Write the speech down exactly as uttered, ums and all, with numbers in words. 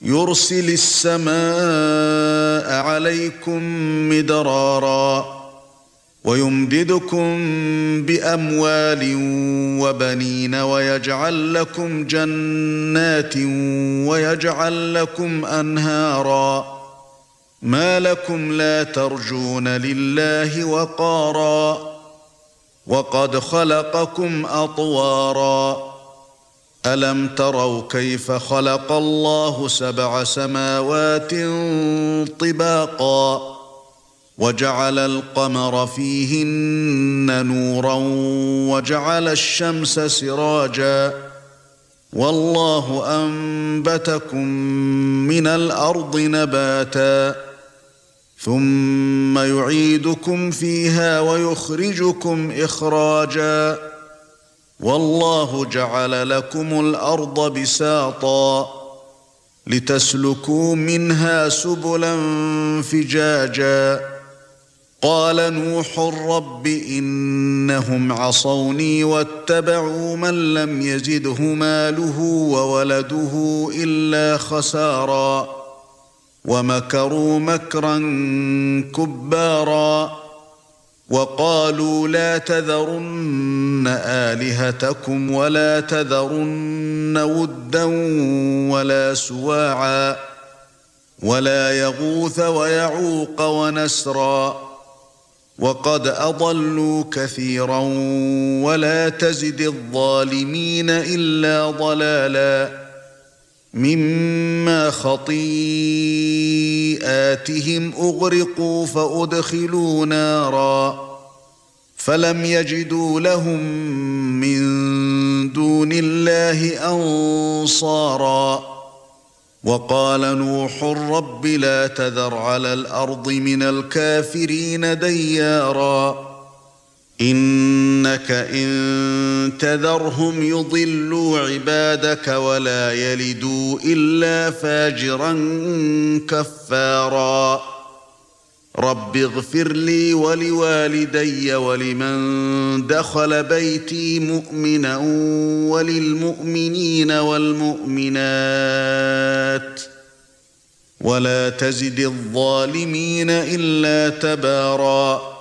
يُرْسِلِ السَّمَاءَ عَلَيْكُمْ مِدْرَارًا وَيُمْدِدْكُمْ بِأَمْوَالٍ وَبَنِينَ وَيَجْعَلْ لَكُمْ جَنَّاتٍ وَيَجْعَلْ لَكُمْ أَنْهَارًا مَا لَكُمْ لَا تَرْجُونَ لِلَّهِ وَقَارًا وَقَدْ خَلَقَكُمْ أَطْوَارًا أَلَمْ تَرَوْا كَيْفَ خَلَقَ اللَّهُ سَبْعَ سَمَاوَاتٍ طِبَاقًا وَجَعَلَ الْقَمَرَ فِيهِنَّ نُورًا وَجَعَلَ الشَّمْسَ سِرَاجًا وَاللَّهُ أَنبَتَكُم مِّنَ الْأَرْضِ نَبَاتًا ثُمَّ يُعِيدُكُمْ فِيهَا وَيُخْرِجُكُمْ إِخْرَاجًا وَاللَّهُ جَعَلَ لَكُمُ الْأَرْضَ بِسَاطًا لِتَسْلُكُوا مِنْهَا سُبُلًا فِجَاجًا قَالَ نُوحٌ رَبِّ إِنَّهُمْ عَصَوْنِي وَاتَّبَعُوا مَن لَّمْ يَزِدْهُ مَالُهُ وَوَلَدُهُ إِلَّا خَسَارًا وَمَكَرُوا مَكْرًا كُبَّارًا وَقَالُوا لَا تَذَرُنَّ آلِهَتَكُمْ وَلَا تَذَرُنَّ وُدًّا وَلَا سُوَاعًا وَلَا يَغُوثَ وَيَعُوقَ وَنَسْرًا وَقَدْ أَضَلُّوا كَثِيرًا وَلَا تَزِدِ الظَّالِمِينَ إِلَّا ضَلَالًا مِمَّا خَطِيئَاتِهِمْ أُغْرِقُوا فَأُدْخِلُوا نَارًا فَلَمْ يَجِدُوا لَهُم مِّن دُونِ اللَّهِ أَنصَارًا وَقَالَ نُوحٌ رَبِّ لَا تَذَرْ عَلَى الْأَرْضِ مِنَ الْكَافِرِينَ دَيَّارًا إِنَّكَ إِن تَذَرْهُمْ يُضِلُّوا عِبَادَكَ وَلَا يَلِدُوا إِلَّا فَاجِرًا كَفَّارًا رَبِّ اغْفِرْ لِي وَلِوَالِدَيَّ وَلِمَن دَخَلَ بَيْتِي مُؤْمِنًا وَلِلْمُؤْمِنِينَ وَالْمُؤْمِنَاتِ وَلَا تَزِدِ الظَّالِمِينَ إِلَّا تَبَارًا